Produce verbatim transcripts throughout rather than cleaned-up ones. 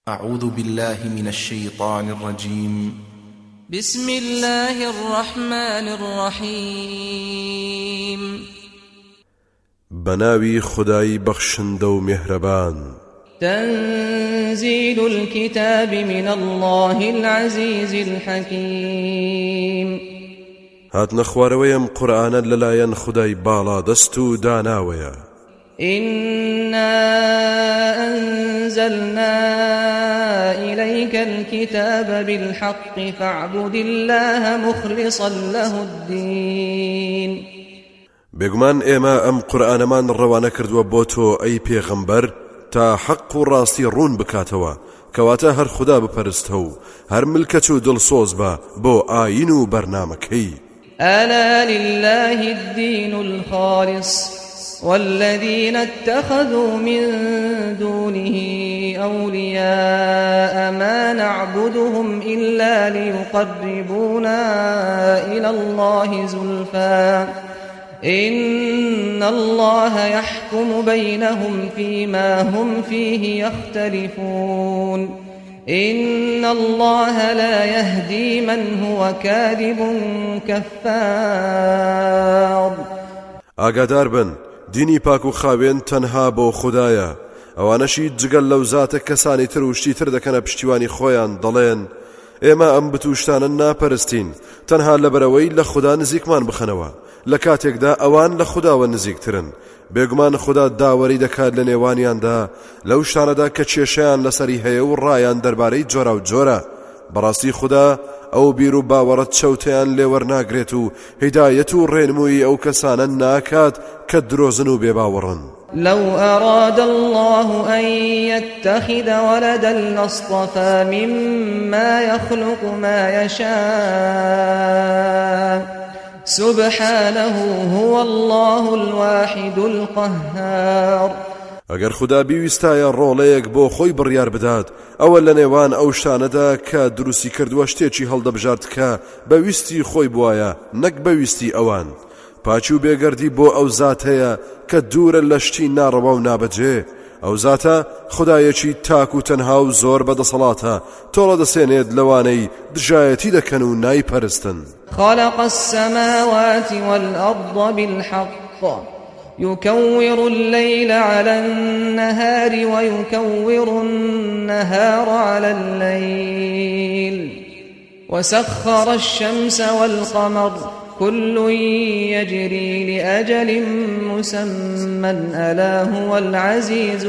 أعوذ بالله من الشيطان الرجيم. بسم الله الرحمن الرحيم. بناوي خداي بخشندو مهربان. تنزيل الكتاب من الله العزيز الحكيم. هات نخوارويم قرآن للاين خداي بالا دستو داناويا. إنا أنزلنا إليك الكتاب بالحق فاعبد الله مخلصا له الدين. بێگومان ئێمە ئەم قورئانەمان ڕەوانە کردووە بۆ تۆ ئەی پێغەمبەر تا حەق و ڕاستی ڕوون بکاتەوە، کەواتە هەر خوددا بپەرستە و هەر ملکەت و دڵسۆز بە بۆ ئاین و بەرنامەکەی. ألا لله الدين الخالص والذين اتخذوا من دونه أولياء ما نعبدهم إلا ليقربونا إلى الله زلفى إن الله يحكم بينهم فيما هم فيه يختلفون إن الله لا يهدي من هو كاذب كفار. ئاگادار بن، دینی پاک و خاوێن تەنها بۆ خوددایە، ئەوانەشی جگەل لەو زاتە کەسانی تر و شتی تر دەکەنە پشتیوانی خۆیان، دەڵێن ئێمە ئەم بتوشتانە ناپەرستین تەنها لەبەرەوەی لە خوددا نزیکمان بخەنەوە، لە کاتێکدا ئەوان لە خودداوە نزیکترن. بێگومان خوددا داوەری دەکات لە نێوانیاندا لەو شتانەدا کە کێشەیان لەسەری هەیە و ڕایان دەربارەی جۆرا و جۆرە. بەڕاستی خوددا ئەو بیر و باوەڕەت چەوتیان لێوەرناگرێت و هیدایەت و ڕێنمووی ئەو کەسانە ناکات کە درۆزن و بێباوەڕن. لو أراد الله أن يتخذ ولدا لاصطفى مما يخلق ما يشاء سبحانه هو الله الواحد القهار. ئەگەر خوددا بیویستایە ڕۆڵەیەک بۆ خۆی بڕیار بدات، ئەوە لە نێوان ئەو شتانەدا کە دروستی کردووە شتێکی هەڵدەبژارد کە بەویستی خۆی بوایە نەک بەویستی ئەوان. پاچی و بێگەردی بۆ ئەو زات هەیە کە دوورە لە شتی ناڕەوا و نابەجێ. ئەو زاتە خودایەکی تاک و تەنها و زۆر بەدەسەڵاتە، تۆڵە دەسێنێت لەوانەی دژایەتی دەکەن و نایپەرستن. خلق السماوات والأرض بالحق يكور الليل على النهار ويكور النهار على الليل وسخر الشمس والقمر كل يجري لأجل مسمى ألا هو العزيز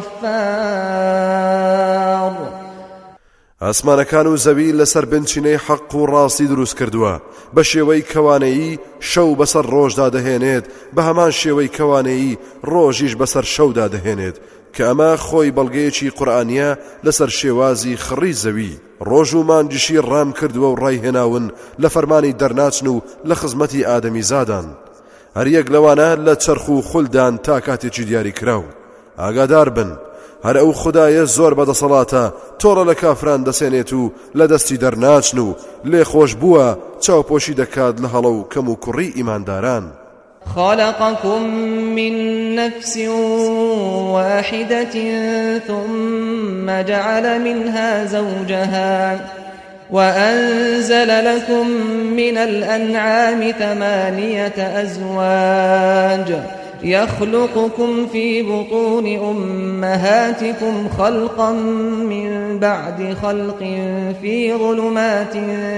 الغفار. ئاسمانەکان و زەوی لەسەر بنچینەی حەق و ڕاستی دروست کردووە، بە شێوەی کەوانەیی شەو بەسەر ڕۆژدا دەهێنێت، بە هەمان شێوەی کەوانەیی ڕۆژیش بەسەر شەودا دەهێنێت، کە ئەمە خۆی بەڵگەیەکی قورئانیە لەسەر شێوازی خڕی زەوی. ڕۆژ و مانگیشی ڕام کردووە و ڕایهێناون لە فەرمانی دەرناچن و لە خزمەتی ئادەمی زادان. هەر یەک لەوانە لە چەرخ و خولدان تا کاتێکی دیاری کراو. ئاگادار بن، هەر ئەو خودایە زۆر بەدەسەڵاتە، تۆڕە لە کافران دەسێنێت و لە دەستی دەرناچن و لێ خۆش بووە چاوپۆشی دەکات لە هەڵە و کەم و کوڕی ئیمانداران. خلقكم من نفس واحدة ثم جعل منها زوجها وأنزل لكم من الأنعام ثمانية أزواج يخلقكم في بطون أمهاتكم خلقا من بعد خلق في ظلمات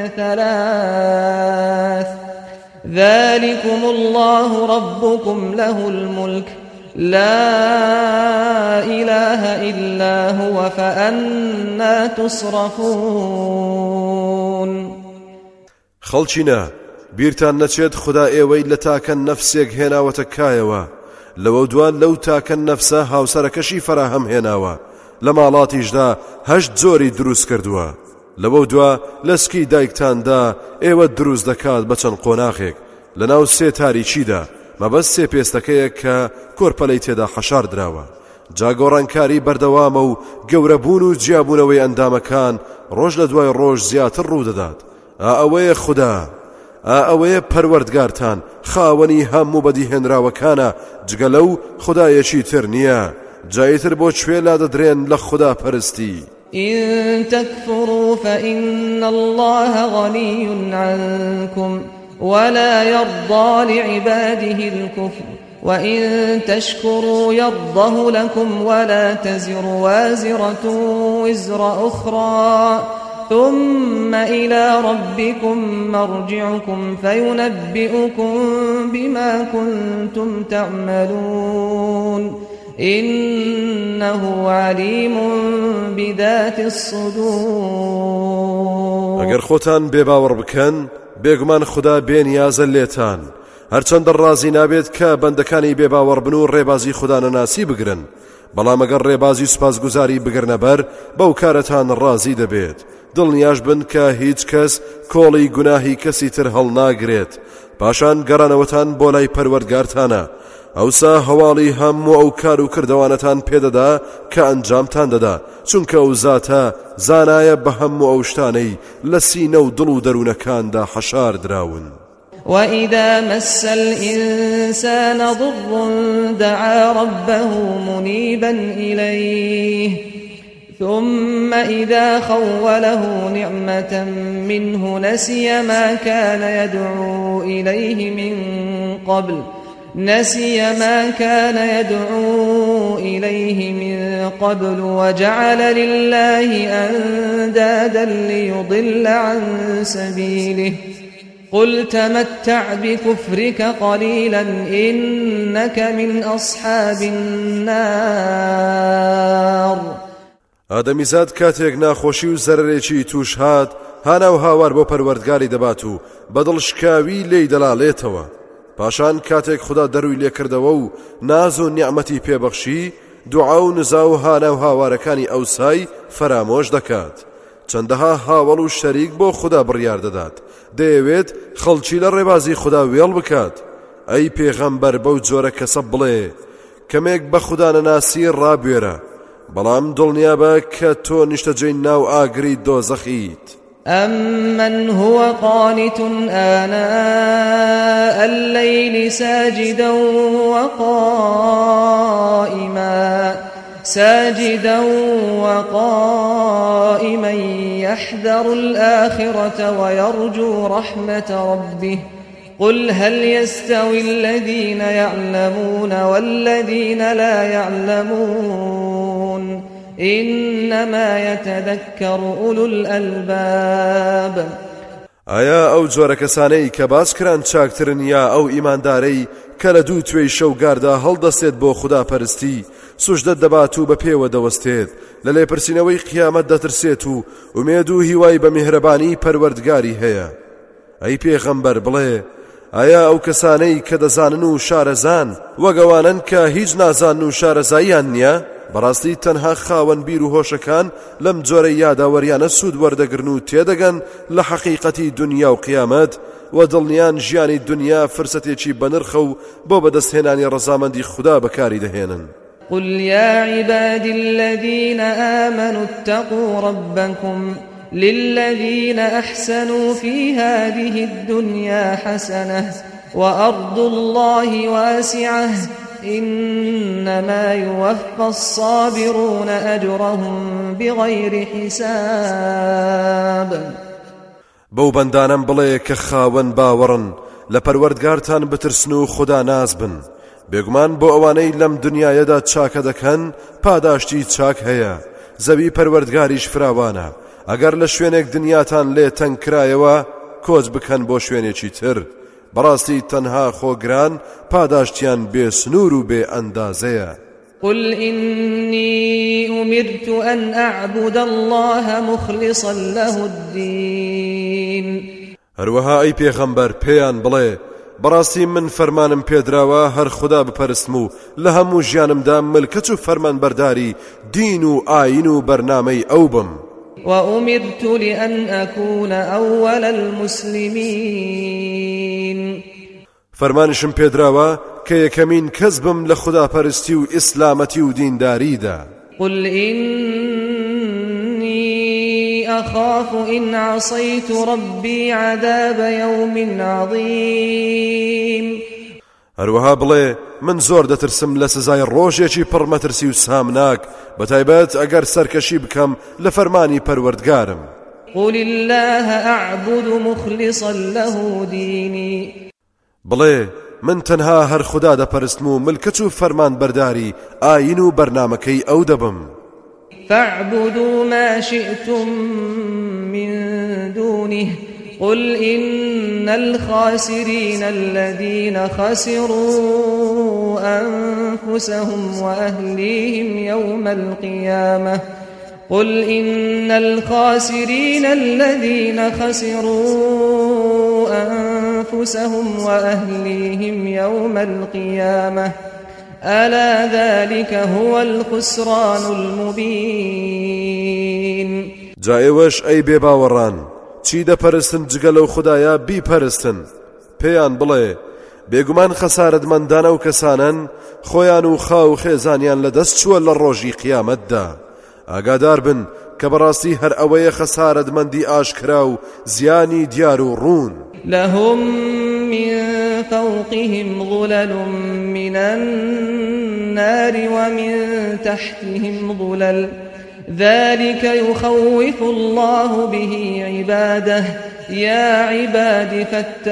ثلاث ذلكم الله ربكم له الملك لا إله إلا هو فأنا تصرفون. خەڵچینە بیرتان نەچێت خوددا ئێوەی لە تاکە نەفسێک هێناوەتە کایەوە، لەوە دوان لەو تاکە نەفسە هاوسەرەکەشی فەراهەم هێناوە، لە ماڵاتیشدا هەشت جۆری دروست کردووە. لەوە دوا لەسکی دایکتاندا ئێوە دروست دەکات بە چەند قۆناغێک لەناو سێ تاریچیدا، مەبەست سێ پێستەکەیە کە کۆرپەلەی تێدا حەشار دراوە. جاگۆڕانکاری بەردەوامە و گەورەبوون و جیابوونەوەی ئەندامەکان ڕۆژ لە دوای ڕۆژ زیاتر ڕوودەدات. ئا ئەوەیە خوددا، ئا ئەوەیە پەروەردگارتان، خاوەنی هەموو بەدیهێنراوەکانە، جگە لەو خودایەکی تر نییە. جایتر بۆ کوێ لا دەدرێن لە خوددا پەرستی. إن تكفروا فإن الله غني عنكم ولا يرضى لعباده الكفر وإن تشكروا يرضه لكم ولا تزر وازرة وزر أخرى ثم إلى ربكم مرجعكم فينبئكم بما كنتم تعملون إنه عليم بذات الصدور. اگر خوتان بێباوەڕ بکەن بێگومان خدا بێنیازە لێتان هەرچەندە ڕازی نابێت کە بەندەکانی بێباوەڕ بن و ڕێبازی خدا نەناسی بگرن بەڵام ئەگەر ڕێبازی سوپاسگوزاری بگرنە بەر بەو کارەتان ڕازی دەبێت دڵنیاش بن کە هیچ کەس کۆڵی گوناهی کەسی تر هەڵناگرێت پاشان گەڕانەوەتان بۆ لای پەروەردگارتانە ئەوسا هەواڵی هەموو ئەو کار و کردەوانەتان پێدەدا کە ئەنجامتان دەدا چونکە ئەو زاتە زانایە بە هەموو ئەو شتانەی لە سینە و دڵ و دەروونەکاندا حەشار دراون. وإذا مس الإنسان ضر دعا ربه منيبا إليه ثم إذا خوله نعمة منه نسي ما كان يدعو إليه من قبل نسي ما كان يدعو إليه من قبل وجعل لله أندادا ليضل عن سبيله قل تمتع بكفرك قليلا إنك من أصحاب النار. ئادەمیزاد کاتێک ناخۆشی و زەرەرێکی توش هات هانا و هاوار بۆ پەروەردگاری دەبات و بەدڵ شکاوی لێی دەلاڵێتەوە پاشان کاتێک خدا دەروی لێکردەوە و ناز و نیعمەتی پێبەخشی دوعا و نزا و هانا و هاوارەکانی ئەوسای فرامۆش دەکات چەندەها هاوڵ و شەریک بۆ خدا بڕیار دەدات دەیەوێت خەڵکی لە ڕێبازی خدا وێڵ بکات ئەی پێغەمبەر بەو جۆرە کەسە بڵێ کەمێک بە خدا نەناسی ڕابوێرە بەڵام دڵنیابە کە تۆ نیشتەجێی ناو ئاگری دۆزەخیت. أمن هو قانت آناء الليل ساجدا وقائما ساجدا وقائما يحذر الآخرة ويرجو رحمة ربه قل هل يستوي الذين يعلمون والذين لا يعلمون إنما يتذكر أولو الألباب. ئایا ئەو جۆرە کەسانەی کە باس کران چاکترن یا ئەو ئیماندارەی کە لە دوو توێی شەوگاردا هەڵدەستێت بۆ خوداپەرستی سوژدە دەبات و بە پێوە دەوەستێت لە لێپرسینەوەی قیامەت دەترسێت و ومێد و هیوای بە میهرەبانی پەروەردگاری هەیە؟ ئەی پێغەمبەر بڵێ ئایا ئەو کەسانەی کە دەزانن و شارەزان وەگەوانن کە هیچ نازان و شارەزاییان نییە؟ بەڕاستی تەنها خاوەن بیر و هۆشەکان لەم جۆرە یاداوەریانە سوود وەردەگرن و تێدەگەن لە حەقیقەتی دنیا و قیامەت و دڵنیان ژیانی دنیا فرسەتێکی بەنرخە و بۆ بەدەستهێنانی ڕەزامەندی خوددا بەکاری دەهێنن. قل يا عبادي الذين آمنوا اتقوا ربكم للذين أحسنوا في هذه الدنيا حسنة وأرض الله واسعة إنما يوفى الصابرون أجرهم بغير حساب. بەو بەندانم بڵێ کە خاوەن باوەڕن لە پەروەردگارتان بترسن و خدا ناز بن بێگومان بۆ ئەوانەی لەم دنیایەدا چاکە دەکەن پاداشتی چاک هەیە زەوی پەروەردگاریش فراوانە ئەگەر لە شوێنێک دنیاتان لێ تەنگ کرایەوە کۆچ بکەن بۆ شوێنێکی تر بەڕاستی تەنها خۆگران پاداشتیان بێ سنوور و بێ ئەندازەیە. قل إني أمرت أن أعبد الله مخلصا له الدين. هەروەها ئەی پێغەمبەر پێیان بڵێ بەڕاستی من فەرمانم پێدراوە هەر خوددا بپەرستم و لە هەموو ژیانمدا ملکەت و فەرمانبەرداری دین و ئاین و بەرنامەی ئەو بم. وأمرت لأن أكون أول المسلمين. فەرمانشم پێدراوە کە یەکەمین کەس بم لە خوداپەرستی و ئیسلامەتی و دینداریدا. قل إني أخاف إن عصيت ربي عذاب يوم عظيم. هەروەها بڵێ من زۆر دەترسم لە سزای ڕۆژێکی پڕمەترسی و سامناک بەتایبەت ئەگەر سەرکەشی بکەم لە فەرمانی پەروەردگارم. قل الله أعبد مخلصا له ديني بڵێ من تەنها هەر خوددا دەپەرستم و ملکەت و فەرمان بەرداری ئاین و بەرنامەکەی ئەو دەبم. فاعبدوا ما شئتم من دونه قل إن الخاسرين الذين خسروا أنفسهم وأهليهم يوم القيامة قل إن الخاسرين الذين خسروا أنفسهم وأهليهم يوم القيامة ألا ذلك هو الخسران المبين. جائوش أي بێباوەڕان چی دەپەرستن جگە لەو خودایە بیپەرستن. پێیان بڵێ بێگومان خەسارەتمەندانە و کەسانن خۆیان و خاو خێزانیان لەدەست چووە لە ڕۆژی قیامەتدا. ئاگادار بن کە بەڕاستی هەر ئەوەیە خەسارەتمەندی ئاشکرا و زیانی دیار و ڕوون. لهم من فوقهم ظلل من النار ومن تحتهم ظلل ذلك يخوف الله به عباده يا عباد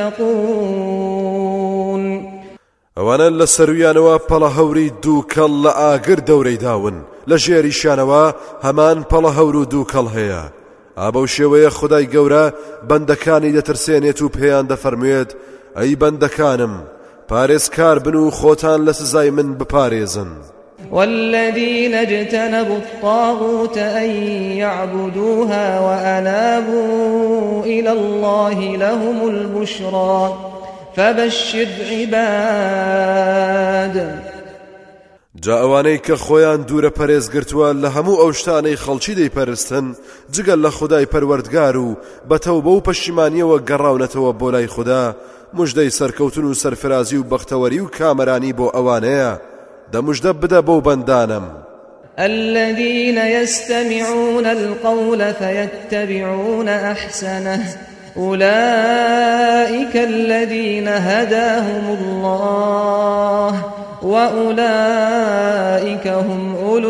فاتقون. ئەوانە لە سەرویانەوە پەڵە هەوری دوو کەڵ لە ئاگر دەورەی داون لە ژێریشانەوە هەمان پەڵە هەور و دوو کەڵ هەیە. ئابە و شێوەیە خودای گەورە بەندەکانی دەترسێنێت و پێیان دەفەرموێت ئەی بەندەکانم پارێزکار بن و خۆتان لە سزای من بپارێزن. والذين اجتنبوا الطاغوت أن يعبدوها وأنابوا إلى الله لهم البشرى فبشر عباد. جا ئەوانەی کە خۆیان دوورە پەرێزگرتووە لە هەموو ئەو شتانەی خەڵکی دەیپەرستن جگەل لە خودای پەروەردگار و بەتەوبە و پەشیمانیەوە گەڕاونەتەوە بۆ لای خوددا موژدەی سەرکەوتن و سەرفرازی و بەختەوەری و کامەرانی بۆ ئەوانەیە. دەموژدە بدە بەو بەندانم الذين يستمعون القول فيتبعون أحسنه أولئك الذين هداهم الله وأولئك هم أولو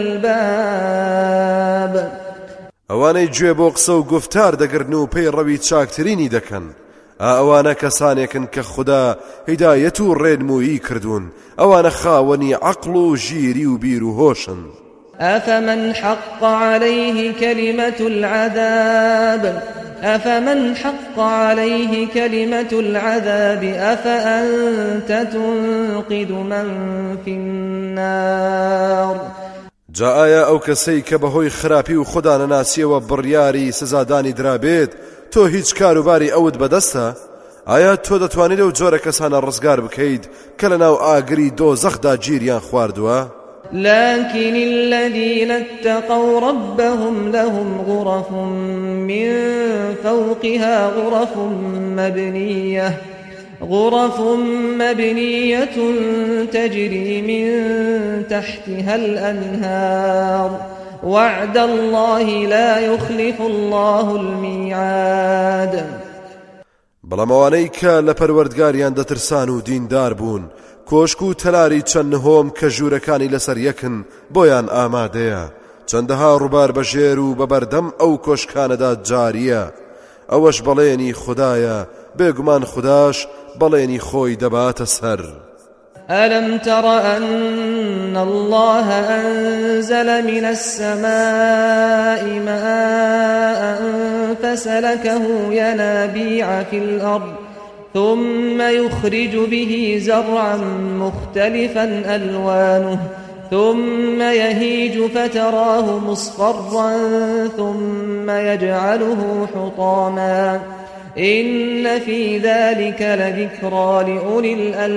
الألباب. ئەوانەی گوێ بۆ قسە و گفتار دەگرن و پێی ڕەوی چاکترینی دەکەن ئەوانە کەسانێکن کە خوددا هیدایەت و ڕێنمویی کردوون ئەوانە خاوەنی عەقڵ و ژیری و بیر و هۆشن. أفمن حق عليه كلمة العذاب أفمن حق عليه كلمة العذاب أفأنت تنقذ من في النار. جا ئایا ئەو کەسەی کە بەهۆی خراپی و خوددا نەناسیەوە بڕیاری سزادانی درابێت تۆ هیچ کاروباری ئەوت بەدەستە؟ ئایا تۆ دەتوانیت ئەو جۆرە کەسانە ڕزگار بکەیت کە لە ناو ئاگری دۆزەخدا گیریان خواردووە؟ لكن الذين اتقوا ربهم لهم غرف من فوقها غرف مبنية غرف مبنية تجري من تحتها الأنهار وعد الله لا يخلف الله الميعاد. بەڵامەوانەی کە لە پەروەردگاریان دەترسان و دیندار بوون کۆشک و تەلاری چەند هۆم کە ژوورەکانی لەسەر یەکن بۆیان ئامادەیە چەندەها ڕووبار بەژێر و بەبەردەم ئەو کۆشکانەدا جاریە. ئەوەش بەڵێنی خودایە بێگومان خوداش بەڵێنی خۆی دەباتە سەر. ألم تر أن الله أنزل من السماء ماء فسلكه ينابيع في الأرض ثم يخرج به زرعا مختلفا ألوانه ثم يهيج فتراه مصفرا ثم يجعله حطاما إن في ذلك لذكرى لأولي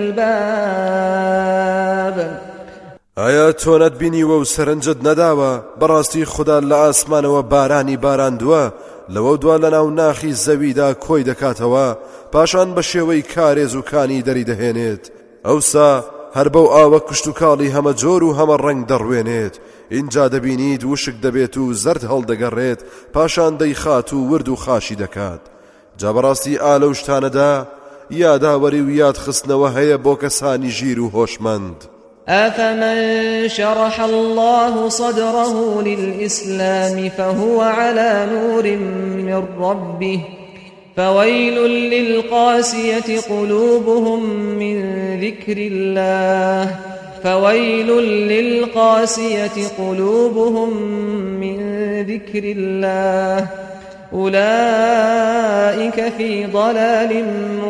الألباب. ئایا تۆ نەتبینیوە و سەرنجت نەداوە بەڕاستی خوددا لە ئاسمانەوە بارانی باراندووە لەوە دوا لە ناو ناخی زەویدا کۆی دەکاتەوە پاشان بە شێوەی کارێز و کانی دەری دەهێنێت ئەوسا هەر بەو ئاوە کشت و کاڵی هەمە جۆر و هەمە ڕەنگ دەڕوێنێت. اینجا دەبینیت وشک دەبێت و زەرد هەڵدەگەڕێت پاشان دەیخات و ورد و خاشی دەکات. جا بەڕاستی ئا لەو شتانەدا یاداوەری و یاد خستنەوە هەیە بۆ کەسانی ژیر و هۆشمەند. أفمن شرح الله صدره للإسلام فهو على نور من ربه فويل للقاسية قلوبهم من ذكر الله فويل للقاسية قلوبهم من ذكر الله أولئك في ضلال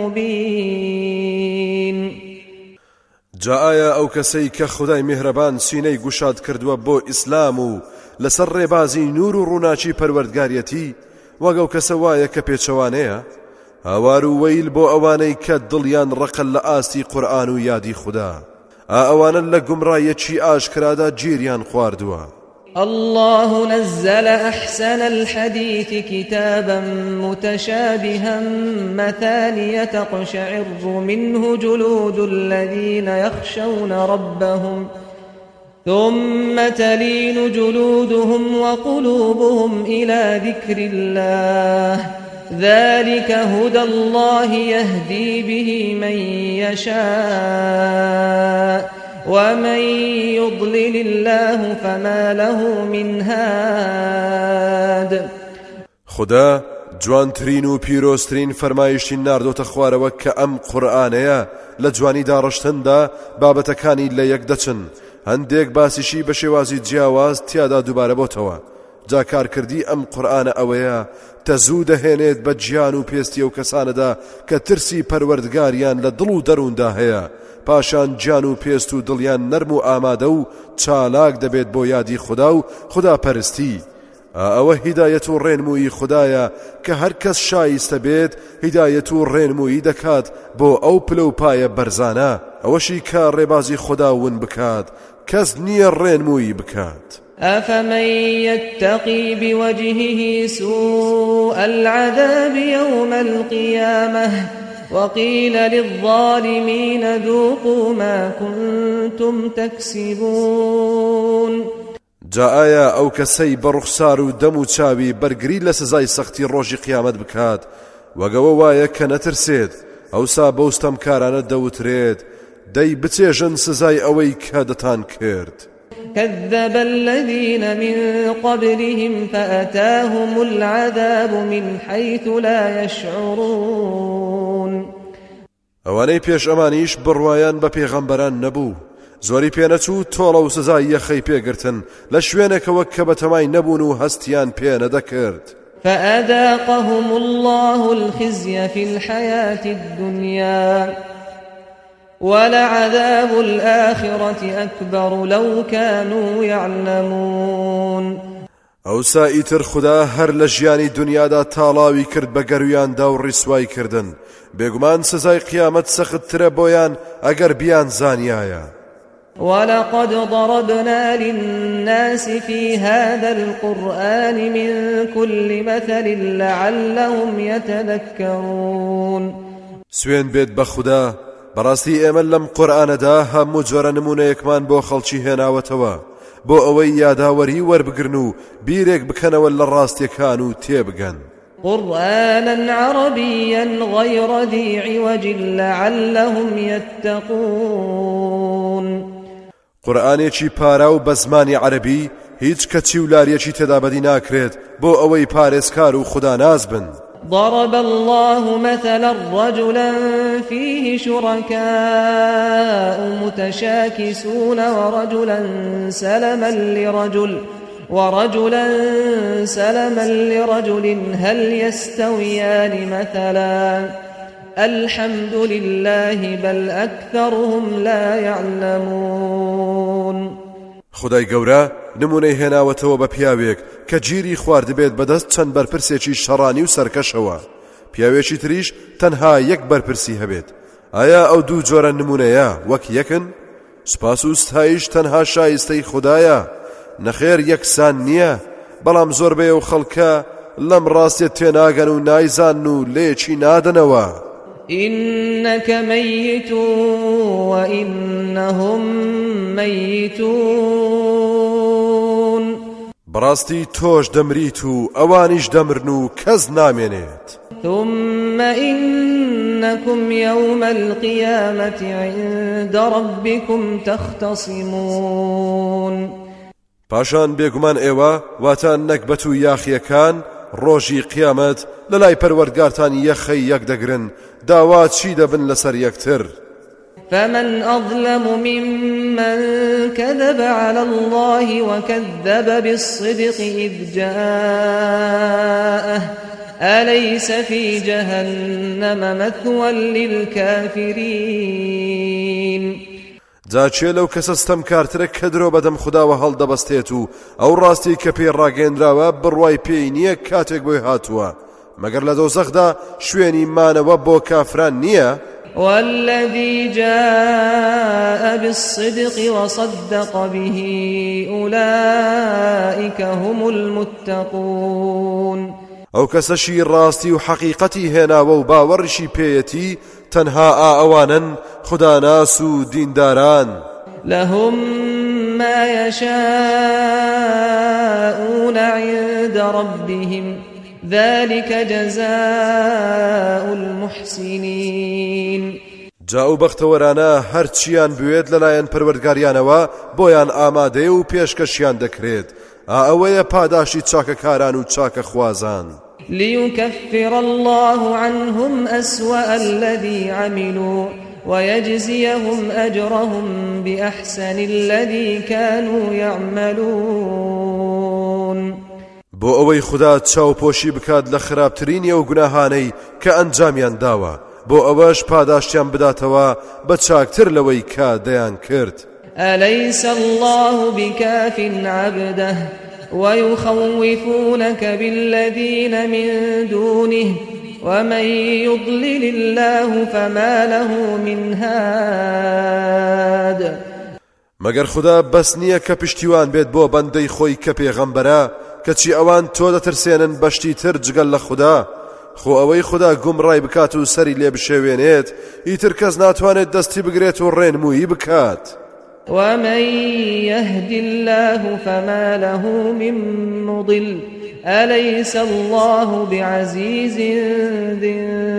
مبين. جا ئایا ئەو کەسەی کە خودای میهرەبان سینەی گوشاد کردووە بۆ ئیسلام و لەسەر ڕێبازی نور و ڕووناچی پەروەردگاریەتی وەک ئەو کەسە وایە کە پێچەوانەیە؟ هاوار و وەیل بۆ ئەوانەی کە دڵیان ڕقل لە ئاستی قورئان و یادی خوددا، ئا ئەوانە لە گومڕایەکی ئاشکرادا گیریان خواردووە. الله نزل أحسن الحديث كتابا متشابها مثانية تقشعر منه جلود الذين يخشون ربهم ثم تلين جلودهم وقلوبهم إلى ذكر الله ذلك هدى الله يهدي به من يشاء ومن يضلل الله فما له من هاد. خدا جوانترین و پیرۆسترین فەرمایشتی ناردۆتە خوارەوە کە ئەم قورئانەیە لە جوانی داڕشتندا بابەتەکانی لە یەک دەچن، هەندێک باسیشی بە شێوازی جیاواز تیادا دووبارە بۆتەوە. جا کارکردی ئەم قورئانە ئەوەیە تەزوو دەهێنێت بە گیان و پێستی ئەو کەسانەدا کە ترسی پەروەردگاریان لە دڵ و دەرووندا هەیە، پاشان گیان و پێست و دڵیان نەرم و ئامادە و چالاک دەبێت بۆ یادی خوددا و خوددا پەرستی. ئەوە هیدایەت و ڕێنمووی خوددایە کە هەر کەس شایستە بێت هیدایەت و ڕێنمووی دەکات بۆ ئەو پلە و پایە بەرزانە، ئەوەشی کە ڕێبازی خوددا ون بکات کەس نییە ڕێنمووی بکات. أفمن يتقي بوجهه سوء العذاب يوم القيامة وقيل للظالمين ذوقوا ما كنتم تكسبون. جا ئایا ئەو کەسەی بە ڕوخسار و دەم و چاوی بەرگری لە سزای سەختی ڕۆژی قیامەت بکات وەگەوە وایە کە نەترسێت، ئەوسا بەوستەم کارانە دەوترێت دەی بچێژن سزای ئەوەی کە دەتان کرد. كذب الذين من قبلهم فأتاهم العذاب من حيث لا يشعرون. ئەوانەی پێش ئەمانیش بڕوایان بە پێغەمبەران نەبوو، زۆری پێنەچوو تۆڵە و سزای یەخەی پێگرتن لە شوێنێکەوە کە بەتەمای نەبوون و هەستیان پێ نەدەکرد. فأذاقهم الله الخزي في الحياة الدنيا ولعذاب الآخرة أكبر لو كانوا يعلمون. ئەوسا ئیتر خوددا هەر لە ژیانی دنیادا تاڵاوی کرد بە گەرویاندا و ڕیسوای کردن، بێگومان سزای قیامەت سەختترە بۆیان ئەگەر بیان زانیایە. ولقد ضربنا للناس في هذا القرآن من كل مثل لعلهم يتذكرون. سوێن بێت بە خوددا، بەڕاستی ئێمە لەم قورئانەدا هەموو جۆرە نمونەیەکمان بۆ خەڵکی هێناوەتەوە بۆ ئەوەی یاداوەری وەربگرن و بیرێک بکەنەوە لە ڕاستیەکان و تێبگەن. قرآنا عربيا غير ذي عوج لعلهم يتقون. قورئانێکی پارا و بە زمانی عەرەبی هیچ کەچی و لاریەکی تێدا بەدی ناکرێت بۆ ئەوەی پارێزکار و خوداناز بن. ضرب الله مثلا رجلا فيه شركاء متشاكسون ورجلا سلما لرجل ورجلا سلما لرجل هل يستويان مثلا الحمد لله بل أكثرهم لا يعلمون. خدای گەورە نمونەی هێناوەتەوە بە پیاوێک کە گیری خواردبێت بەدەست چەند بەرپرسێکی شەڕانی و سەرکەشەوە، پیاوێکی تریش تەنها یەک بەرپرسی هەبێت. ئایا ئەو دوو جۆرە نمونەیە وەک یەکن؟ سپاس و ستایش تەنها شایستەی خوددایە، نەخێر یەکسان نییە، بەڵام زۆربەی ئەو خەڵکە لەم ڕاستیە تێناگەن و نایزان و لێکی نادنەوە. إنك ميت وإنهم ميتون. براستي توش دمريت و أوانيش دمرن و كز نامينيت. ثم إنكم يوم القيامة عند ربكم تختصمون پاشان بێگومان ئێوە واتان نەکبەت و یاخیەکان ڕۆژی قیامەت لەلای پەروەردگارتان یەخەی یەک دەگرن داوا چی دەبن لەسەر یەکتر. فمن أظلم ممن كذب على الله وكذب بالصدق إذ جاءه أليس في جهنم مثوى للكافرين جاچێ لەو کەسە ستەمکارترە کە درۆ بەدەم خودداوە هەڵدەبەستێت و ئەو ڕاستی کە پێی ڕاگەیەنراوە بڕوای پێی نییە کاتێک بۆی هاتووە مەگەر لە دۆزەخدا شوێنی مانەوە بۆ کافران نییە. والذي جاء بالصدق وصدق به أولئك هم المتقون ئەو کەسەشی ڕاستی و حەقیقەتی هێناوە و باوەڕشی پێیەتی تەنها ئاوانن خوداناس و دینداران. لهم ما يشاءون عند ربهم ذلك جزاء المحسنين جا و بەختەوەرانە هەرچیان بوێت لەلایەن پەروەردگاریانەوە بۆیان ئامادەیە و پێشکەشیان دەکرێت. ئەوەیە پاداشی چاکەکاران و چاکە خوازان. ليكفر الله عنهم أسوأ الذي عملوا ويجزيهم أجرهم بأحسن الذي كانوا يعملون. بۆ ئەوەی خوددا چاوپۆشی بکات لە خراپترینی ئەو گوناهانەی کە ئەنجامیان داوە بۆ ئەوەش پاداشتیان بداتەوە بە چاکتر لەوەی کە دەیان کرد. أليس الله بكاف عبده ويخوفونك بالذين من دونه ومن يضلل الله فما له من هاد. مەگەر خوددا بەس نییە کە پشتیوان بێت بۆ بەندەی خۆی کە پێغەمبەرە کەچی ئەوان تۆ دەترسێنن بەشتی تر جگەل لە خوددا خۆ ئەوەی خوددا گومڕای بکات و سەری لێ بشێوێنێت ئیتر کەس ناتوانێت دەستی بگرێت و ڕێنمویی بکات. ومن يهد الله فما له من مضل أليس الله بعزيز ذي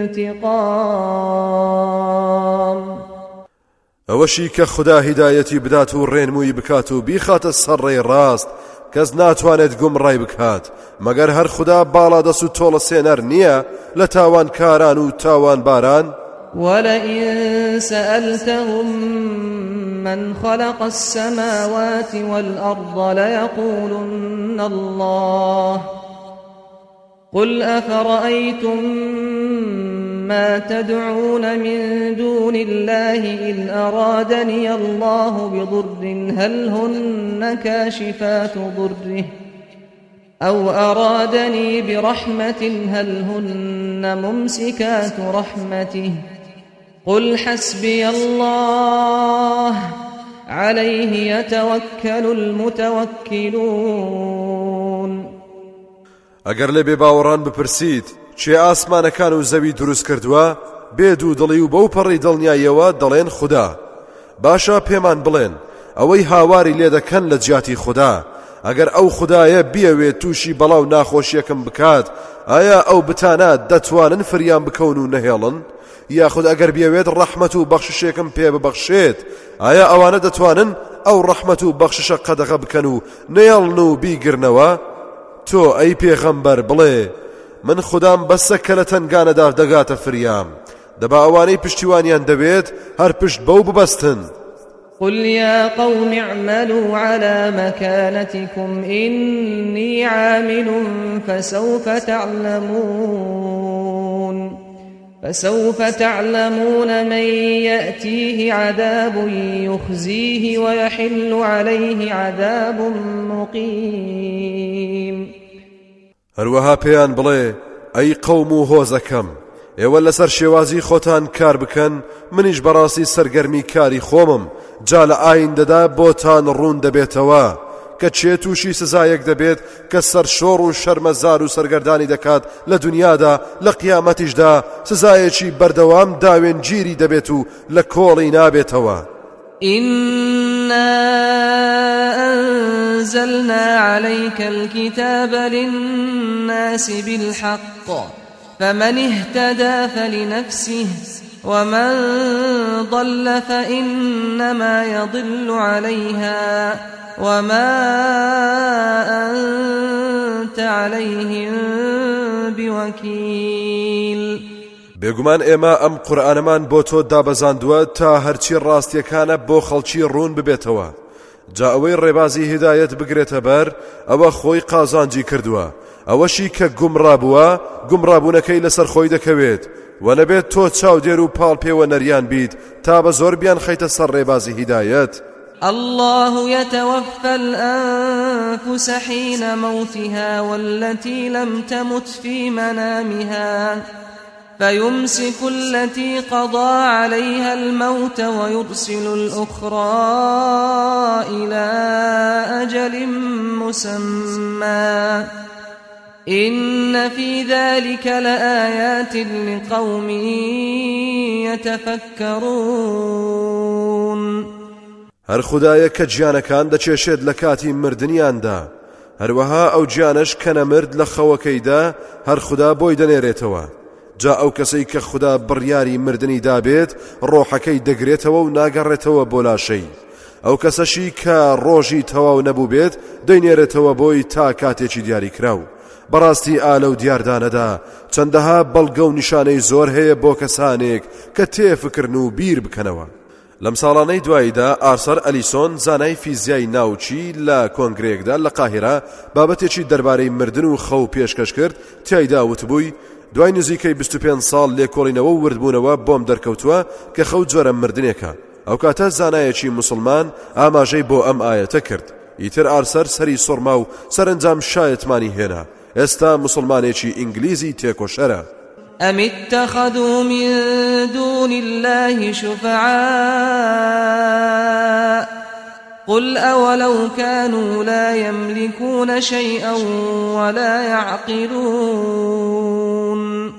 انتقام. ئەوەشی کە خوددا هیدایەتی بدات و ڕێنمویی بکات و بیخاتە سەرڕێی ڕاست کەس ناتوانێت گومڕای بکات مەگەر هەر خوددا باڵا دەست و تۆڵە سێنەر نییە لە تاوان کاران و تاوان باران. ولئن سألتهم من خلق السماوات والأرض ليقولن الله قل أفرأيتم ما تدعون من دون الله إن أرادني الله بضر هل هن كاشفات ضره أو أرادني برحمة هل هن ممسكات رحمته قل حسبي الله عليه يتوكل المتوكلون. ئەگەر لە بێباوەڕان بپرسیت چێ ئاسمانەکان و زەوی دروست کردووە بێد و دڵی و بەو پەڕی دڵنیاییەوە دەڵێن خوددا. باشە پێمان بڵێن ئەوەی هاواری لێ دەکەن لە جیاتی خوددا ئەگەر ئەو خوددایە بیەوێت تووشی بەڵاو ناخۆشیەکەم بکات ئایا ئەو بتانە دەتوانن فریان بکەون و نەهێڵن یاخود ئەگەر بیەوێت ڕەحمەت و بەخششێکم پێ ببەخشێت ئایا ئەوانە دەتوانن ئەو ڕەحمەت و بەخششە قەدەغە بکەن و نەیەڵن و بیگرنەوە؟ تۆ ئەی پێغەمبەر بڵێ من خوددام بەسە کە لە تەنگانەدا دەگاتە فریام دەبا ئەوانەی پشتیوانیان دەوێت هەر پشت بەو ببەستن. قل يا قوم اعملوا على مكانتكم إني عامل فسوف تعلمون فسوف تعلمون من يأتيه عذاب يخزيه ويحل عليه عذاب مقيم. هەروەها پێیان بڵێ ئەی قەوم و هۆزەکەم ئێوە لەسەر شێوازی خۆتان کار بکەن منیش بەڕاستی سەرگەرمی کاری خۆمم جا لە ئایندەدا بۆتان ڕوون دەبێتەوە کە چێ تووشی سزایەک دەبێت کە سەرشۆڕ و شەرمەزار و سەرگەردانی دەکات لە دنیادا لە قیامەتیشدا سزایەکی بەردەوام داوێنگیری دەبێت و لە کۆڵی نابێتەوە. إنا أنزلنا عليك الكتاب للناس بالحق فمن اهتدى فلنفسه ومن ضل فإنما يضل عليها وما أنت عليهم بوكيل. بێگومان ئێمە ئەم قورئانەمان بۆ تۆ دابەزاندووە تا هەرچی ڕاستیەکانە بۆ خەڵکی ڕوون ببێتەوە. جا ئەوەی ڕێبازی هیدایەت بگرێتە بەر ئەوە خۆی قازانجی کردووە، ئەوەشی کە گومڕا بووە گومڕابوونەکەی لەسەر خۆی دەکەوێت و نەبێت تۆ چاودێر و پاڵ پێوە نەریان بیت تا بە زۆر بیان خەیتە سەر ڕێبازی هیدایەت. الله يتوفى الأنفس حين موتها والتي لم تمت في منامها فيمسك التي قضى عليها الموت ويرسل الأخرى إلى أجل مسمى إن في ذلك لآيات لقوم يتفكرون. هەر خودایە کە گیانەکان دەچێشێت لە کاتی مردنیاندا، هەروەها ئەو گیانەش کە نەمرد لە خەوەکەیدا هەر خوددا بۆی دەنێرێتەوە. جا ئەو کەسەی کە خوددا بڕیاری مردنی دابێت ڕۆحەکەی دەگرێتەوە و ناگەڕێتەوە بۆ لاشەی. ئەو کەسەشی کە ڕۆژی تەواو نەبوو بێت دەینێرێتەوە بۆی تا کاتێکی دیاری کراو. بەڕاستی ئالە و دیاردانەدا چەندەها بەڵگە و نیشانەی زۆر هەیە بۆ کەسانێک کە تێفکردن و بیر بکەنەوە. لەم ساڵانەی دواییدا ئارسەر ئەلیسۆن زانای فیزیای ناوچی لە کۆنگرێکدا لە قاهیرە بابەتێکی دەربارەی مردن و خەو پێشکەش کرد. تیایدا وتبووی دوای نزیکەی بیست و پێنج ساڵ لێکۆڵینەوە و وردبوونەوە بۆم دەرکەوتووە کە خەو جۆرە مردنێکە. ئەو کاتە زانایەکی موسڵمان ئاماژەی بۆ ئەم ئاەتە کرد. ئیتر ئارسەر سەری سوڕما و سەرنجام شایەتمانی هێنا. ئێستا موسڵمانێکی ئینگلیزی تێکۆشەرە. أم اتخذوا من دون الله شفعاء قل أولو كانوا لا يملكون شيئا ولا يعقلون.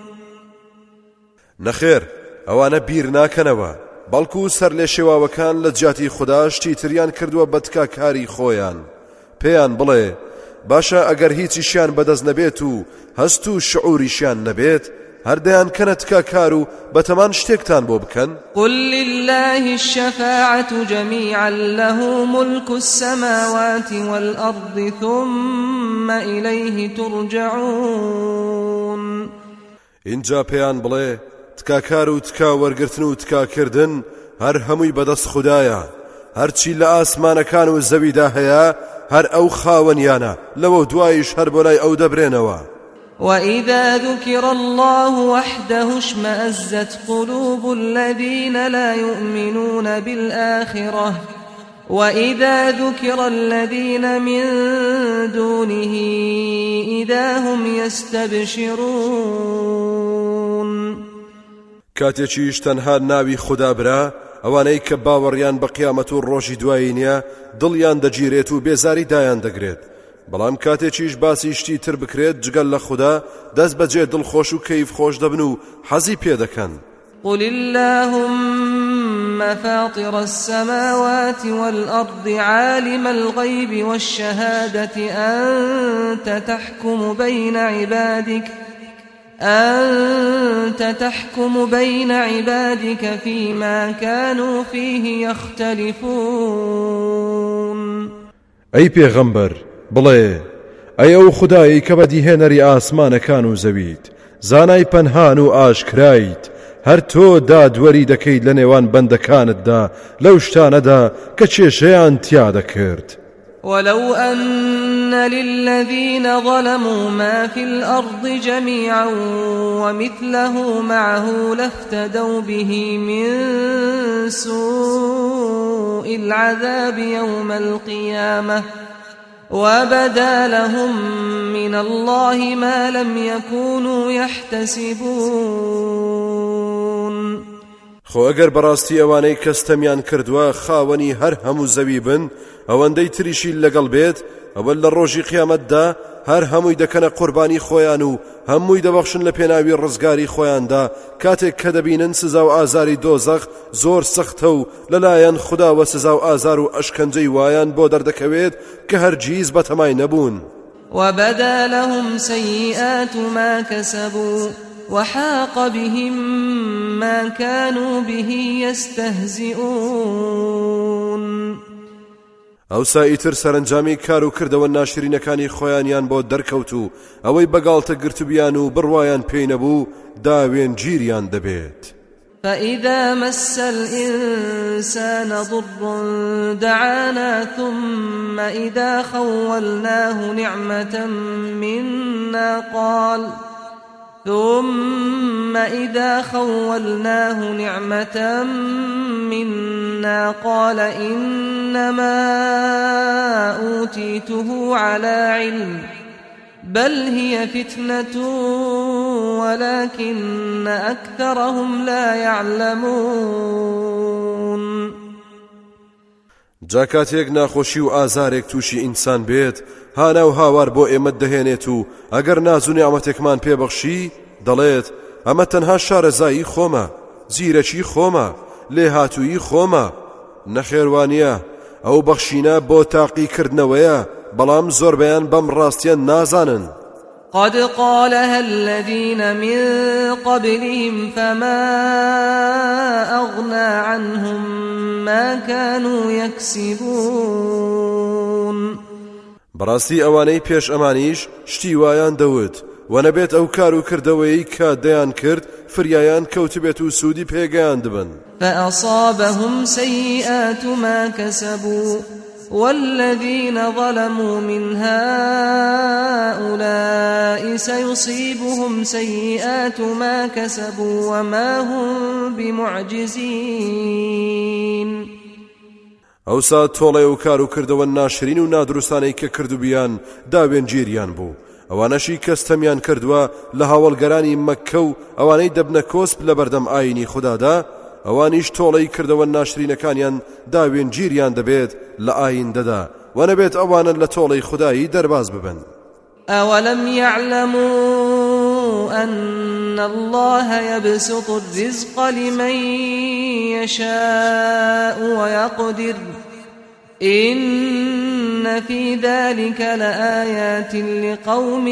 نەخێر ئەوانە بیر ناکەنەوە، بەڵکو سەر لێ شێواوەکان لە جیاتی خوددا شتی تریان کردووە بە تکاکاری خۆیان. پێیان بڵێ باشە ئەگەر هیچیشیان بەدەست نەبێت و هەست و شعوریشیان نەبێت هەردەیان کەنە تکاکار و بەتەمان شتێکتان بۆ بکەن. قل لله الشفاعة جميعا له ملك السماوات والأرض ثم إليه ترجعون. اینجا پێیان بڵێ تکاکار و تکا وەرگرتن و تکاکردن هەر هەمووی بەدەست خوددایە، هەرچی لە ئاسمانەکان و زەویدا هەیە هەر ئەو خاوەنیانە، لەوە دوایش هەر بۆ لای ئەو دەبرێنەوە. وإذا ذكر الله وحده اشمأزت قلوب الذين لا يؤمنون بالآخرة وإذا ذكر الذين من دونه إذا هم يستبشرون. کاتێکیش تەنها ناوی خوددا برا ئەوانەی کە باوەڕیان بە قیامەت و ڕۆژی دوایی نییە دڵیان دەگیرێت و بێزاری دایان دەگرێت. بەڵام کاتێکیش باسی شتی تر بکرێت جگەل لە خوددا دەست بەجێ دڵخۆش و کەیف خۆش دەبن و حەزی پێ دەکەن. قل اللهم فاطر السماوات والأرض عالم الغيب والشهادة أنت تحكم بين عبادك أنت تحكم بين عبادك فيما كانوا فيه يختلفون. أي پیغمبر بڵێ ئەی ئەو خودایی کە بەدیهێنەری ئاسمانەکان و زەویت، زانای پەنهان و ئاشکرایت، هەر تۆ دادوەری دەکەیت لە نێوان بەندەکانتدا لەو شتانەدا کە کێشەیان تیا دەکرد. ولو أن للذين ظلموا ما في الأرض جميعا ومثله معه لافتدوا به من سوء العذاب يوم القيامة وبدا لهم من الله ما لم يكونوا يحتسبون. خۆ ئەگەر بەڕاستی ئەوانەی کەستەمیان کردووە خاوەنی هەر هەموو زەوی بن ئەوەندەی تریشی لەگەڵ بێت ئەوە لە ڕۆژی قیامەتدا هەر هەمووی دەکەنە قوربانی خۆیان و هەمووی دەبەخشن لە پێناوی ڕزگاری خۆیاندا کاتێک کە دەبینن سزا و ئازاری دۆزەخ زۆر سەختە و لەلایەن خودداوە سزا و ئازار و ئەشکەنجەی وایان بۆ دەردەکەوێت کە هەرگیز بەتەمای نەبوون. وبدا لهم سيئات ما كسبوا وحاق بهم ما كانوا به يستهزئون ئەو سایتر سەرنجامی کار و کردەوە ناشرینەکانی خۆیانیان بۆ دەرکەوت و ئەوەی بەگاڵتە گرتوبیان و بڕوایان پێی نەبوو داوێن گیریان دەبێت. فإذا مس الإنسان ضر دعانا ثم إذا خولناه نعمة منا قال ثم إذا خولناه نعمة منا قال إنما أوتيته على علم بل هي فتنة ولكن أكثرهم لا يعلمون. جاکاتێک ناخۆشی و ئازارێک تووشی ئینسان بێت هانا و هاوار بۆ ئێمە دەهێنێت و ئەگەر ناز و نیعمەتێکمان پێبەخشی دەڵێت ئەمە تەنها شارەزایی خۆمە، زیرەکی خۆمە، لێهاتووی خۆمە. نەخێوانیە ئەو بەخشینە بۆ تاقیکردنەوەیە، بەڵام زۆربەیان بەم ڕاستیان نازانن. قد قالها الذين من قبلهم فما أغنى عنهم ما كانوا يكسبون. بەڕاستی ئەوانەی پێش ئەمانیش شتی وایان دەوت و نەبێت ئەو کار و کردەوەی کە دەیان کرد فریایان کەوتبێت و سوودی پێگەیان دبن. فأصابهم سيئات ما كسبوا والذين ظلموا من هؤلاء سيصيبهم سيئات ما كسبوا وما هم بمعجزين. ئەوسا تۆڵێ و کار و کردەوە ناشرین و نادروستانەی کە کردوبیان داوێنگیریان بوو. ئەوانەشی کەستەمیان کردووە لە هاوڵگەرانی مەککە و ئەوانەی دەبنە کۆسپ لە بەردەم ئاینی خوددادا، ئەوانیش تۆڵەی کردەوە ناشرینەکانیان داوێنگیریان دەبێت لە ئایندەدا و نەبێت ئەوانن لە تۆڵەی خودایی دەرباز ببن. ئەوەلەم يعلموا أن الله يبسط الرزق لمن يشاء ويقدر إن في ذلك لآيات لقوم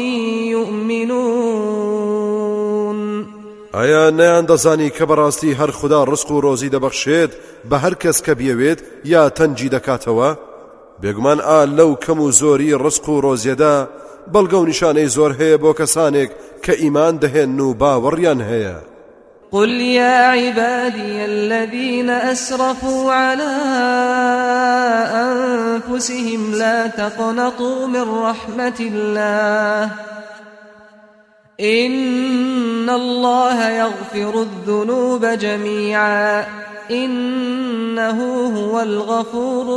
يؤمنون. ئایا نەیان دەزانی کە بەڕاستی هەر خوددا ڕزق و ڕۆزی دەبەخشێت بە هەر کەس کە بیەوێت یا تەنجی دەکاتەوە؟ بێگومان ئا لەو کەم و زۆری ڕزق و ڕۆزیەدا بەڵگە و نیشانەی زۆر هەیە بۆ کەسانێک کە ئیمان دەهێن و باوەڕیان هەیە. قل يا عبادي الذين أسرفوا على أنفسهم لا تقنطوا من رحمة الله إن الله يغفر الذنوب جميعا إنه هو الغفور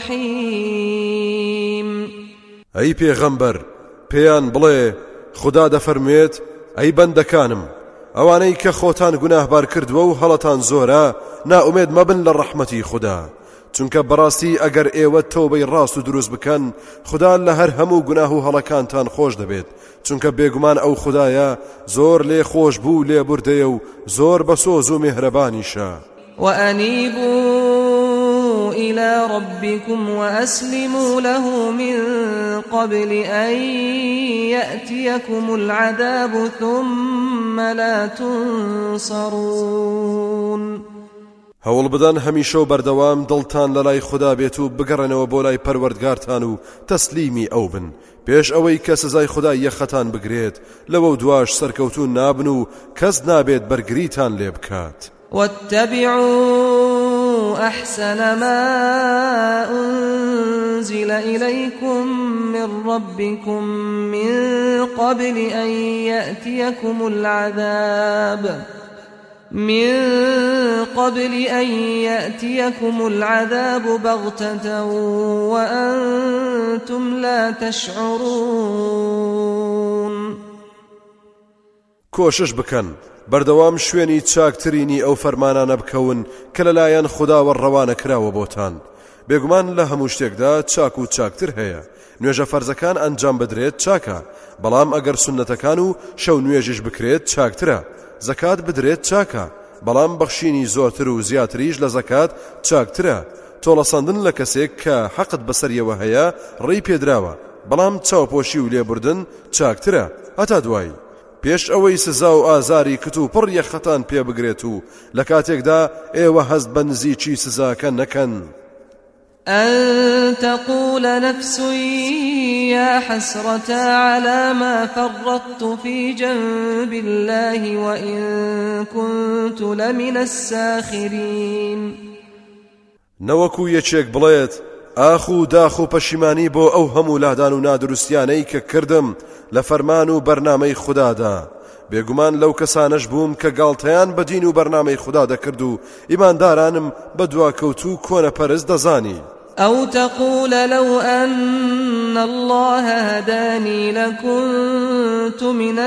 الرحيم. أي پیغمبر پیان بڵێ خدا دەفەرمێت ئەی بەندەکانم ئەوانەی کە خۆتان گوناهبار کردووە و هەڵەتان زۆرە نائومێد مەبن لە ڕەحمەتی خوددا، چونکە بەڕاستی ئەگەر ئێوە تەوبەی ڕاست و دروست بکەن خوددا لە هەر هەموو گوناه و هەڵەکانتان خۆش دەبێت، چونکە بێگومان ئەو خوددایە زۆر لێ خۆش بوو لێبوردەیە و زۆر بەسۆز و میهرەبانیشە. وأنيبوا إلى ربكم وأسلموا له من قبل أن يأتيكم العذاب ثم لا تنصرون. هەوڵ بدەن هەمیشە و بەردەوام دڵتان لە لای خوددا بێت و بگەڕێنەوە بۆ لای پەروەردگارتان و تەسلیمی ئەو بن پێش ئەوەی کە سزای خوددا یەخەتان بگرێت، لەوە دواش سەرکەوتون نابن و کەس نابێت بەرگریتان لێ بکات. واتبعوا أحسن ما أنزل إليكم من ربكم من قبل أن يأتيكم العذاب من قبل أن يأتيكم العذاب بغتة وأنتم لا تشعرون. کۆشش بکەن بەردەوام شوێنی چاکترینی ئەو فەرمانانە بکەون کە لەلایەن خودداوە ڕەوانە کراوە بۆتان. بێگومان لە هەموو شتێکدا چاک و چاکتر هەیە. نوێژە فەرزەکان ئەنجام بدرێت چاکە، بەڵام ئەگەر سونەتەکان و شەو نوێژش بکرێت چاکترە. زەکات بدرێت چاکە، بەڵام بەخشینی زۆرتر و زیاتریش لە زەکات چاکترە. تۆڵەساندن لە کەسێک کە حەقت بەسەریەوە هەیە ڕێی پێدراوە، بەڵام چاوپۆشی و لێبوردن چاکترە هەتا دوایی. پێش ئەوەی سزا و ئازاری کت و پڕ یەخەتان پێ بگرێت و لە کاتێکدا ئێوە هەست بە نزیکی سزاکە نەکەن. أن تقول نفس يا حسرة على ما فرطت في جنب الله وإن كنت لمن الساخرين. نەوەکو یەکێک بڵێت ئاخ و داخ و پەشیمانی بۆ ئەو هەموو لادان و نادروستیانەی کە کردم لە فەرمان و بەرنامەی خودادا. بێگومان لەو کەسانەش بووم کە گاڵتەیان بە دین و بەرنامەی خوددا دەکرد و ئیماندارانم بە دواکەوت و کۆنەپەرست دەزانی. أو تقول لو أن الله هداني لكنت من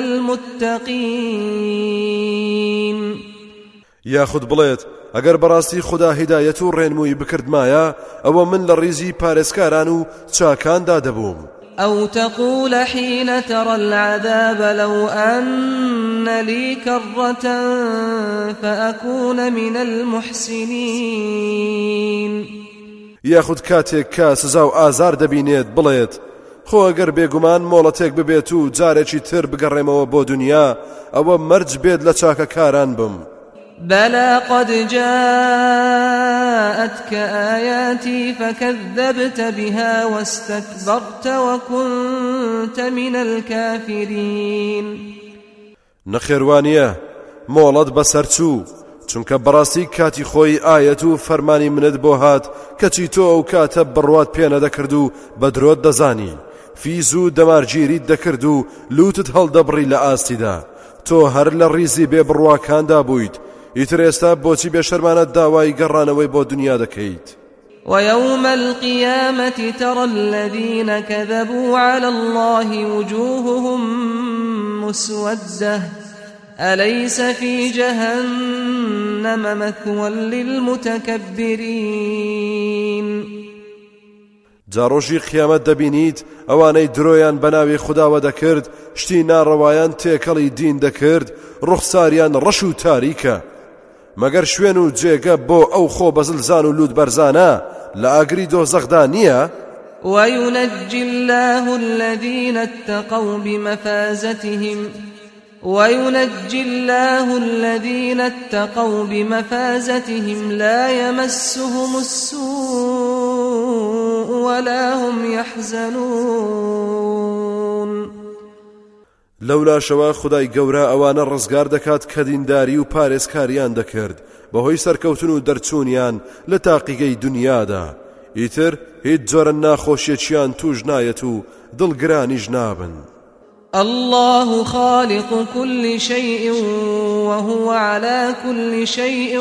المتقين. یاخود بڵێت ئەگەر بەڕاستی خوددا هیدایەت و ڕێنمووی بکردمایە ئەوە من لە ڕیزی پارێزکاران و چاکاندا دەبووم. أو تقول حين ترى العذاب لو أن لي كرة فأكون من المحسنين. یاخود کاتێک کە سزا و ئازار دەبینێت بڵێت خۆ ئەگەر بێگومان مۆڵەتێک ببێت و جارێکی تر بگەڕێمەوە بۆ دنیا ئەوە مەرج بێت لە چاکەکاران بم. بلى قد جاءتك آياتي فكذبت بها واستكبرت وكنت من الكافرين. نەخێوانیە مۆڵەت بەسەرچوو چونکە بەڕاستی کاتی خۆی ئایەت و فەرمانی منت بۆ هات کەچی تۆ ئەو کاتە بڕوات پێ نەدەکرد و بە درۆت دەزانی فیز و دەمارگیریت دەکرد و لوتت هەڵدەبڕی لە ئاستیدا تۆ هەر لە ڕیزی بێ بڕواکاندا بوویت ئیتر ئێستا بۆچی بێشەرمانەت داوای گەڕانەوەی بۆ دنیا دەکەیت. ويوم القيامة ترى الذين كذبوا على الله وجوههم مسودة أليس في جهنم مثوى للمتكبرين. جاڕۆژی قیامەت دەبینیت ئەوانەی درۆیان بەناوی خودداوە دەکرد شتی ناڕەوایان تێکەڵی دین دەکرد ڕوخساریان ڕەش و تاریکە مەگەر شوێن و جێگە بۆ ئەو خۆ بەزلزان و لوت بەرزانە لە ئاگری دۆزەخدا نییە. وينجي الله الذين اتقوا بمفازتهم وينجي الله الذين اتقوا بمفازتهم لا يمسهم السوء ولا هم يحزنون. لولا شەوا خودای گەورە ئەوانە ڕزگار دەکات کە دینداری و پارێزکاریان دەکرد بەهۆی سەرکەوتن و دەرچوونیان لە تاقیگەی دنیادا ئیتر هیچ جۆرە ناخۆشیەکیان توش نایەت و دڵگرانیش نابن. الله خالق كل شيء وهو على كل شيء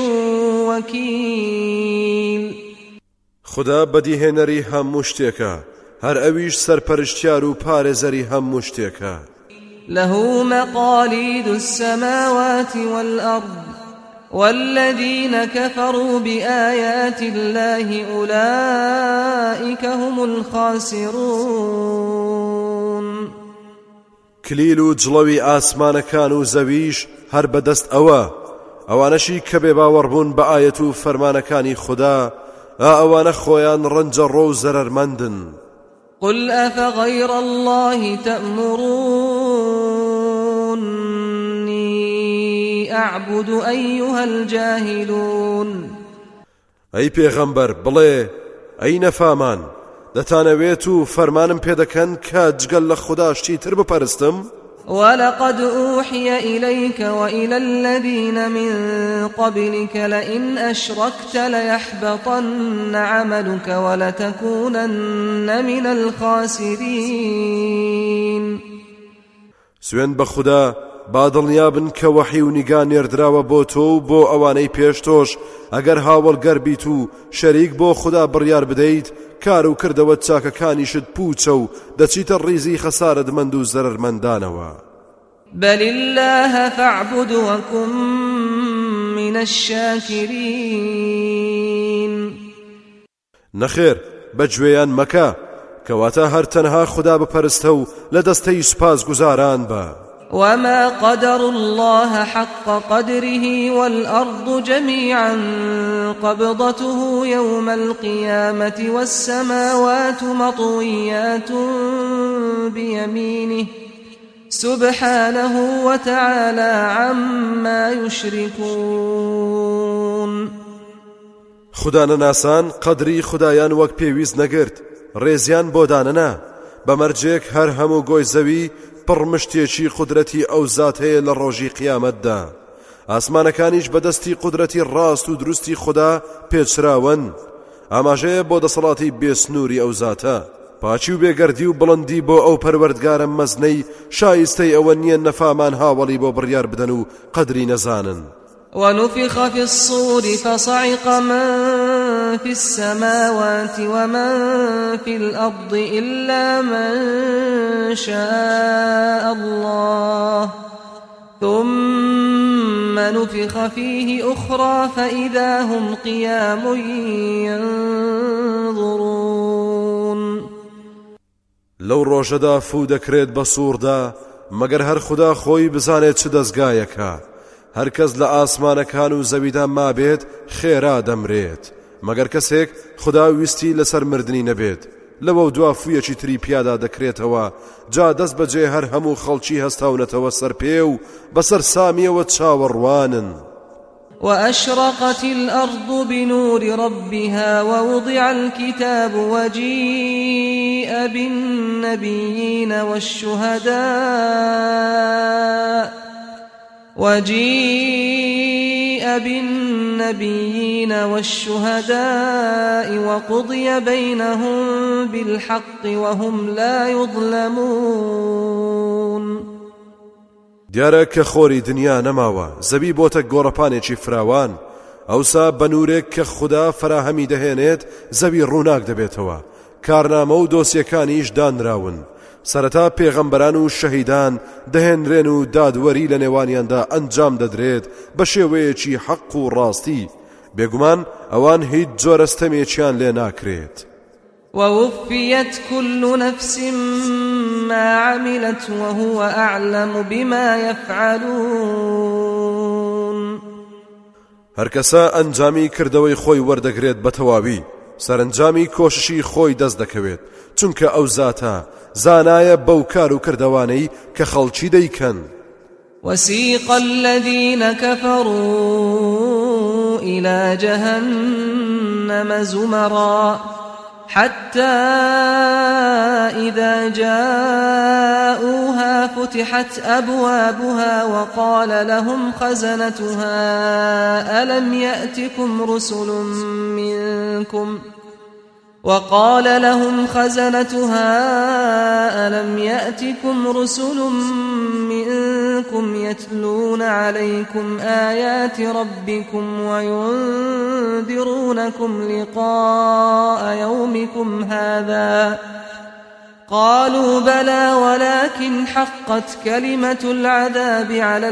وكيل. خدا بەدیهێنەری هەموو شتێکە هەر ئەویش سەرپەرشتیار و پارێزەری هەموو شتێکە. له مقاليد السماوات والأرض والذين كفروا بآيات الله أولئك هم الخاسرون. کلیل و جڵەوی ئاسمانەکان و زەویش هەر بەدەست ئەوە ئەوانەشی کە بێ باوەڕبوون بە ئایەت و فەرمانەکانی خوددا ئا ئەوانە خۆیان ڕەنجە ڕۆ و زەرەرمەندن. قل أفغير الله تأمروني أعبد أيها الجاهلون. ئەی پێغەمبەر بڵێ ئەی نەفامان دەتانەوێت و فەرمانم پێ دەکەن کە جگەل لە خوددا شتی تر بپەرستم. ولقد أوحي إليك وإلى الذين من قبلك لئن أشركت ليحبطن عملك ولتكونن من الخاسرين. سوێن بە خوددا با دڵنیابن کە وەحی و نیگا نێردراوە بۆ تۆ و بۆ ئەوانەی پێش تۆش ئەگەر هاوڵگەر بیت و شەریک بۆ خوددا بڕیار بدەیت کار و کردەوە چاکەکانیشت پوچە و دەچیتە ڕیزی خەسارەتمەند و زەرەرمەندانەوە. بل الله فاعبد وكن من الشاكرين. نەخێر بەگوێیان مەکە کەواتە هەر تەنها خوددا بپەرستە و لە دەستەی سوپاس گوزاران بە. وما قدر الله حق قدره والأرض جميعا قبضته يوم القيامة والسماوات مطويات بيمينه سبحانه وتعالى عما يشركون. خدانە ناسان قەدری خدایان وەک پێویست نەگرت، ڕێزیان بۆ دانەنا، بەمەرجێک هەر هەموو گۆی زەوی پڕمشتێکی قودرەتی ئەو زات هەیە لە ڕۆژی قیامەتدا. ئاسمانەکانیش بەدەستی قودرەتی ڕاست و دروستی خوددا پێچراون. ئاماژەیە بۆ دەسەڵاتی بێسنووری ئەو زاتە. پاچی و بێگەردی و بڵندی بۆ ئەو پەروەردگارە مەزنەی شایستەی ئەوە نییە نەفامان هاوڵی بۆ بڕیار بدەن و قەدری نەزانن. ونفخ في الصور فصعق من في السماوات ومن في الأرض إلا من شاء الله ثم نفخ فيه أخرى فإذا هم قيام ينظرون. لو ڕۆژەدا فو دەکرێت بە سووردا مەگەر هەر خوددا خۆی بزانێت چ دەستگایەکە. هەر کەس لە ئاسمانەکان و زەویدا مابێت خێرا دەمرێت مەگەر کەسێک خوددا ویستی لەسەر مردنی نەبێت. لەوە دوا فویەکی تری پیادا دەکرێتەوە، جا دەست بەجێ هەر هەموو خەڵکی هەستاونەتەوە سەر پێ و بەسەر سامیەوە چاوەڕوانن. وأشرقت الأرض بنور ربها ووضع الكتاب وجيء بالنبيين والشهداء وجيء بالنبيين والشهداء وقضي بينهم بالحق وهم لا يظلمون. دیارە کە خۆری دنیا نەماوە، زەوی بۆتە گۆڕەپانێکی فراوان. ئەوسا بە نورێک کە خوددا فراهەمی دەهێنێت زەوی ڕووناک دەبێتەوە. کارنامە و دۆسیەکانیش دانراون. سەرەتا پێغەمبەران و شەهیدان دەهێنرێن و دادوەری لە نێوانیاندا ئەنجام دەدرێت بە شێوەیەکی حەق و ڕاستی. بێگومان ئەوان هیچ جۆرەستەمێکیان لێ ناکرێت. ووفيت كل نفس ما عملت وهو أعلم بما يفعلون. هەر کەسە ئەنجامی کردەوەی خۆی وەردەگرێت بە تەواوی، سەرنجامی کۆششی خۆی دەست دەکەوێت، چونکە ئەو زاتە زانایە بەو کار و کردەوانەی کە خەڵکی دەیکەن. وسيق الذين كفروا إلى جهنم زمرا حتى إذا جاءوها فتحت أبوابها وقال لهم خزنتها ألم يأتكم رسل منكم وقال لهم خزنتها ألم يأتكم رسل منكم يتلون عليكم آيات ربكم وينذرونكم لقاء يومكم هذا قالوا بلى ولكن حقت كلمة العذاب على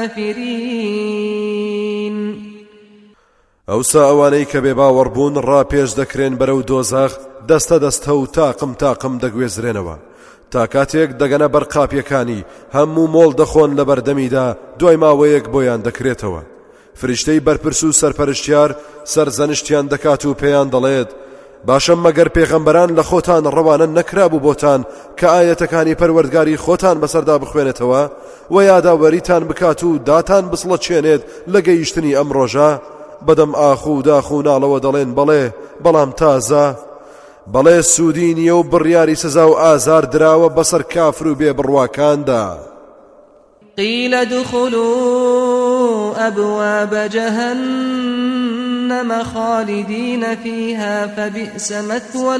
الكافرين. ئەوسا ئەوانەی کە بێباوەڕبوون ڕاپێش دەکرێن بەرەو دۆزەخ دەستە دەستە و تاقم تاقم دەگوێزرێنەوە تا کاتێک دەگەنە بەر قاپیەکانی هەموو مۆڵ دەخۆن لە بەردەمیدا دوای ماوەیەک بۆیان دەکرێتەوە. فریشتەی بەرپرس و سەرپەرشتیار سەرزەنشتیان دەکات و پێیان دەڵێت باشم مەگەر پێغەمبەران لە خۆتان ڕەوانە نەکرابوو بۆتان کە ئاەتەکانی پەروەردگاری خۆتان بەسەردا بخوێنێتەوە و یاداوەریتان بکات و داتان بسڵەچێنێت لە گەیشتنی ئەم ڕۆژە. بەدەم ئاخ و داخ و ناڵەوە دەڵێن بەڵێ بەڵام تازە بەڵێ سوودی نییە و بڕیاری سزا و ئازار دراوە بەسەر کافر و بێ بڕواکاندا. قيل ادخلوا أبواب جهنم خالدين فيها فبئس مثوى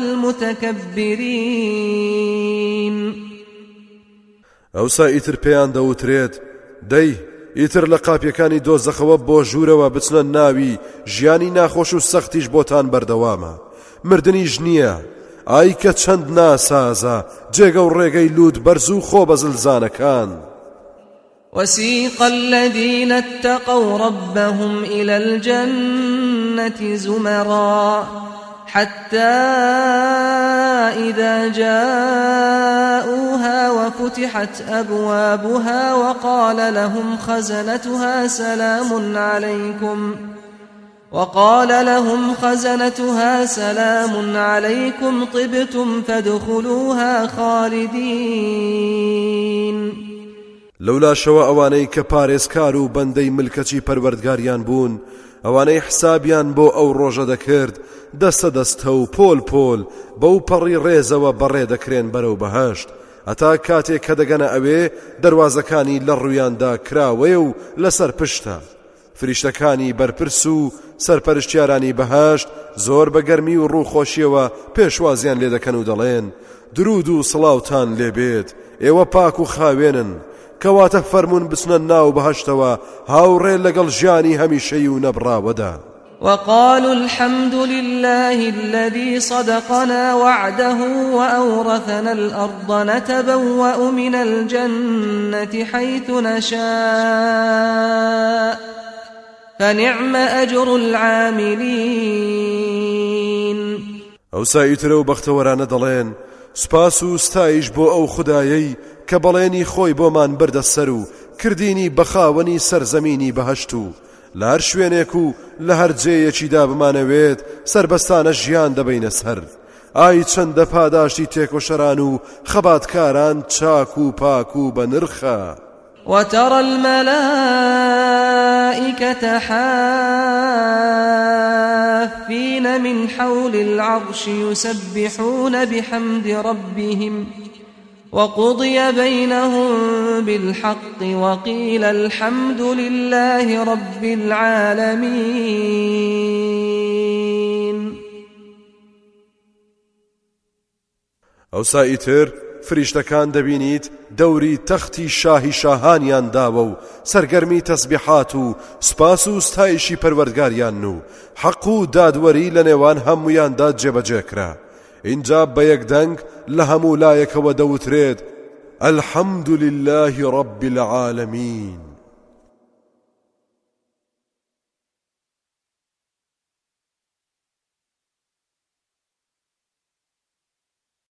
المتكبرين. ئەوسا ئیتر پێیان دەوترێت دەی ئیتر لە قاپیەکانی دۆزەخەوە بۆ ژوورەوە بچنە ناوی ژیانی ناخۆش و سەختیش بۆتان بەردەوامە، مردنیش نییە. ئای کە چەند ناسازە جێگە و ڕێگەی لوود بەرز و خۆ بەزلزانەکان. وسيق الذين اتقوا ربهم إلى الجنة زمرا حتى إذا جاءوها وفتحت أبوابها وقال لهم خزنتها سلام عليكم وقال لهم خزنتها سلام عليكم طبتم فادخلوها خالدين. لەولا شەوە ئەوانەی کە پارێزکار و بەندەی ملکەچی پەروەردگاریان بوون ئەوانەی حسابیان بۆ ئەو ڕۆژە دەکرد دەستە دەستە و پۆل پۆل بەو پەڕی ڕێزەوە بەڕێ دەکرێن بەرەو بەهەشت هەتا کاتێک کە دەگەنە ئەوێ دەواازەکانی لە ڕوویاندا کراوەیە و لەسەر پشتە فریشتەکانی بەرپرس و سەرپەرشتیارانی بەهەشت زۆر بە گەرمی و ڕووخۆشیەوە پێشوازیان لێ دەکەن و دەڵێن درود و سڵاوتان لێبێت ئێوە پاک و خاوێنن کەواتە فەرمون بچنە ناو بەهەشتەوە هاوڕێ لەگەڵ ژیانی هەمیشەی و نەبڕاوەدا. وقالوا الحمد لله الذي صدقنا وعده وأورثنا الأرض نتبوأ من الجنة حيث نشاء فنعم أجر العاملين. ئەو سایترە و بەختەوەرانە دەڵێن سپاس و ستایش بۆ ئەو خودایەی کە بەڵێنی خۆی بۆمان بردە سەر و کردینی بەخاوەنی سەرزەمینی بەهەشت و لە هەر شوێنێک و لە هەر جێیەکیدا بمانەوێت سربەستانە ژیان دەبەینە سەر. ئای چەندە پاداشتی تێکۆشەران و خەباتکاران چاک و پاک و بەنرخە. وترى الملائكة حافين من حول العرش يسبحون بحمد ربهم وقضي بينهم بالحق وقيل الحمد لله رب العالمين. ئەو سایتر فریشتەکان دەبینیت دەوری تەختی شاهی شاهانیان داوە و سەرگەرمی تەسبیحات و سپاس و ستایشی پەروەردگاریان و حەق و دادوەری لە نێوان هەموویاندا جێبەجێکرا. اینجا بە یەکدەنگ لە هەموو لایەکەوە دەوترێت الحەمد لله رب العالمین.